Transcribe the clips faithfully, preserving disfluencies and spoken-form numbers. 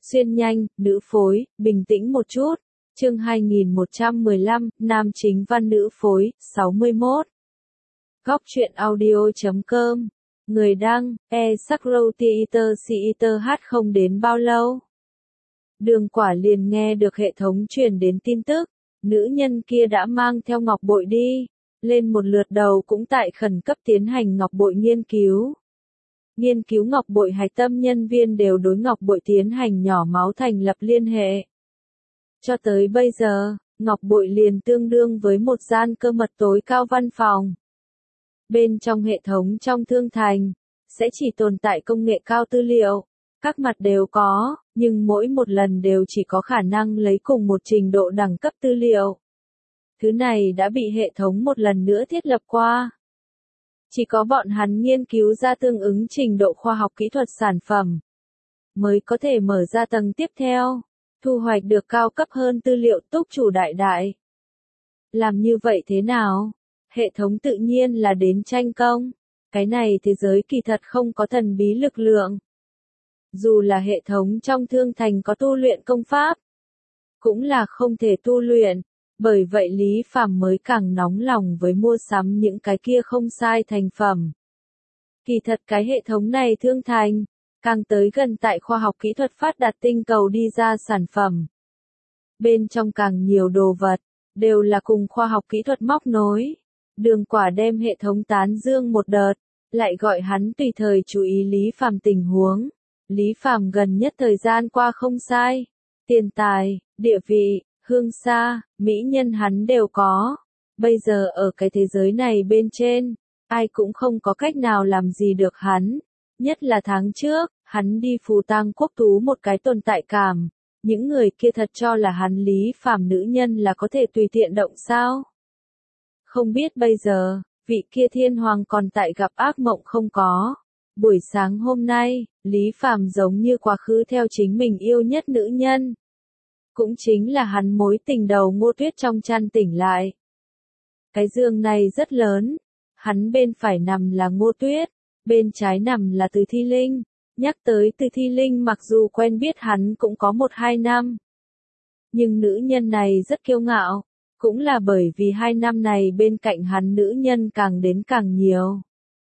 Xuyên nhanh, nữ phối, bình tĩnh một chút. Chương hai nghìn một trăm mười lăm, nam chính văn nữ phối, sáu mươi mốt. Góc truyện audio chấm com. Người đăng, e Sakro Theater Theater hát không đến bao lâu. Đường Quả liền nghe được hệ thống truyền đến tin tức, nữ nhân kia đã mang theo ngọc bội đi, lên một lượt đầu cũng tại khẩn cấp tiến hành ngọc bội nghiên cứu. Nghiên cứu ngọc bội hạch tâm nhân viên đều đối ngọc bội tiến hành nhỏ máu thành lập liên hệ. Cho tới bây giờ, ngọc bội liền tương đương với một gian cơ mật tối cao văn phòng. Bên trong hệ thống trong thương thành, sẽ chỉ tồn tại công nghệ cao tư liệu, các mặt đều có, nhưng mỗi một lần đều chỉ có khả năng lấy cùng một trình độ đẳng cấp tư liệu. Thứ này đã bị hệ thống một lần nữa thiết lập qua. Chỉ có bọn hắn nghiên cứu ra tương ứng trình độ khoa học kỹ thuật sản phẩm, mới có thể mở ra tầng tiếp theo, thu hoạch được cao cấp hơn tư liệu túc chủ đại đại. Làm như vậy thế nào? Hệ thống tự nhiên là đến tranh công. Cái này thế giới kỳ thật không có thần bí lực lượng. Dù là hệ thống trong thương thành có tu luyện công pháp, cũng là không thể tu luyện. Bởi vậy Lý Phàm mới càng nóng lòng với mua sắm những cái kia không sai thành phẩm. Kỳ thật cái hệ thống này thương thành, càng tới gần tại khoa học kỹ thuật phát đạt tinh cầu đi ra sản phẩm. Bên trong càng nhiều đồ vật, đều là cùng khoa học kỹ thuật móc nối. Đường Quả đem hệ thống tán dương một đợt, lại gọi hắn tùy thời chú ý Lý Phàm tình huống. Lý Phàm gần nhất thời gian qua không sai. Tiền tài, địa vị, hương xa, mỹ nhân hắn đều có. Bây giờ ở cái thế giới này bên trên, ai cũng không có cách nào làm gì được hắn. Nhất là tháng trước, hắn đi Phù Tang Quốc tú một cái tồn tại cảm. Những người kia thật cho là hắn Lý Phàm nữ nhân là có thể tùy tiện động sao? Không biết bây giờ, vị kia thiên hoàng còn tại gặp ác mộng không có. Buổi sáng hôm nay, Lý Phàm giống như quá khứ theo chính mình yêu nhất nữ nhân. Cũng chính là hắn mối tình đầu Ngô Tuyết trong chăn tỉnh lại. Cái giường này rất lớn, hắn bên phải nằm là Ngô Tuyết, bên trái nằm là Từ Thi Linh. Nhắc tới Từ Thi Linh mặc dù quen biết hắn cũng có một hai năm. Nhưng nữ nhân này rất kiêu ngạo, cũng là bởi vì hai năm này bên cạnh hắn nữ nhân càng đến càng nhiều.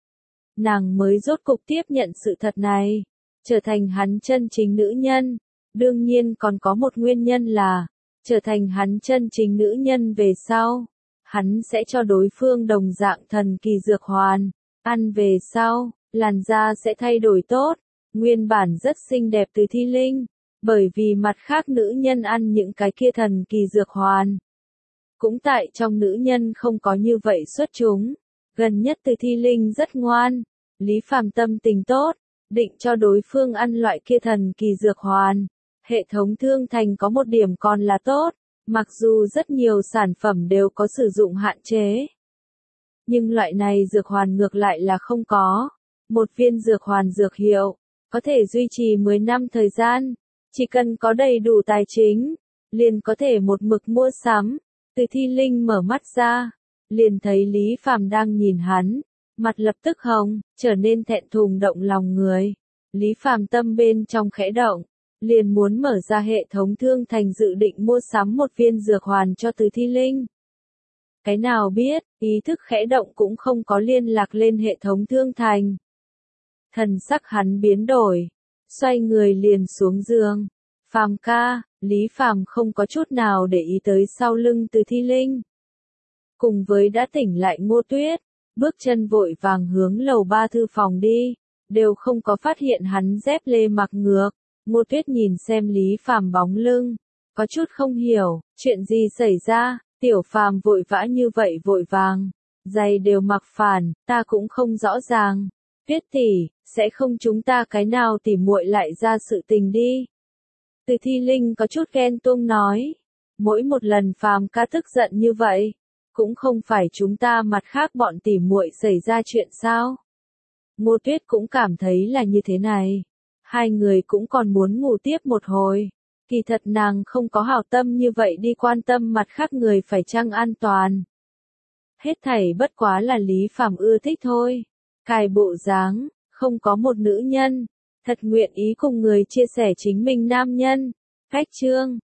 Nàng mới rốt cục tiếp nhận sự thật này, trở thành hắn chân chính nữ nhân. Đương nhiên còn có một nguyên nhân là, trở thành hắn chân chính nữ nhân về sau, hắn sẽ cho đối phương đồng dạng thần kỳ dược hoàn, ăn về sau, làn da sẽ thay đổi tốt, nguyên bản rất xinh đẹp Từ Thi Linh, bởi vì mặt khác nữ nhân ăn những cái kia thần kỳ dược hoàn. Cũng tại trong nữ nhân không có như vậy xuất chúng, gần nhất Từ Thi Linh rất ngoan, Lý Phàm tâm tình tốt, định cho đối phương ăn loại kia thần kỳ dược hoàn. Hệ thống thương thành có một điểm còn là tốt, mặc dù rất nhiều sản phẩm đều có sử dụng hạn chế. Nhưng loại này dược hoàn ngược lại là không có. Một viên dược hoàn dược hiệu, có thể duy trì mười năm thời gian, chỉ cần có đầy đủ tài chính, liền có thể một mực mua sắm. Từ Thi Linh mở mắt ra, liền thấy Lý Phàm đang nhìn hắn, mặt lập tức hồng, trở nên thẹn thùng động lòng người. Lý Phàm tâm bên trong khẽ động, liền muốn mở ra hệ thống thương thành dự định mua sắm một viên dược hoàn cho Từ Thi Linh. Cái nào biết, ý thức khẽ động cũng không có liên lạc lên hệ thống thương thành. Thần sắc hắn biến đổi, xoay người liền xuống giường. Phàm ca, Lý Phàm không có chút nào để ý tới sau lưng Từ Thi Linh. Cùng với đã tỉnh lại Ngô Tuyết, bước chân vội vàng hướng lầu ba thư phòng đi, đều không có phát hiện hắn dép lê mặc ngược. Ngô Tuyết nhìn xem Lý Phàm bóng lưng, có chút không hiểu, chuyện gì xảy ra, tiểu Phàm vội vã như vậy vội vàng, giày đều mặc phản, ta cũng không rõ ràng. Tuyết tỷ, sẽ không chúng ta cái nào tỉ muội lại ra sự tình đi. Từ Thi Linh có chút ghen tuông nói, mỗi một lần Phàm ca tức giận như vậy, cũng không phải chúng ta mặt khác bọn tỉ muội xảy ra chuyện sao? Ngô Tuyết cũng cảm thấy là như thế này. Hai người cũng còn muốn ngủ tiếp một hồi. Kỳ thật nàng không có hảo tâm như vậy đi quan tâm mặt khác người phải chăng an toàn. Hết thảy bất quá là Lý Phàm ưa thích thôi. Cài bộ dáng, không có một nữ nhân, thật nguyện ý cùng người chia sẻ chính mình nam nhân. Khách trương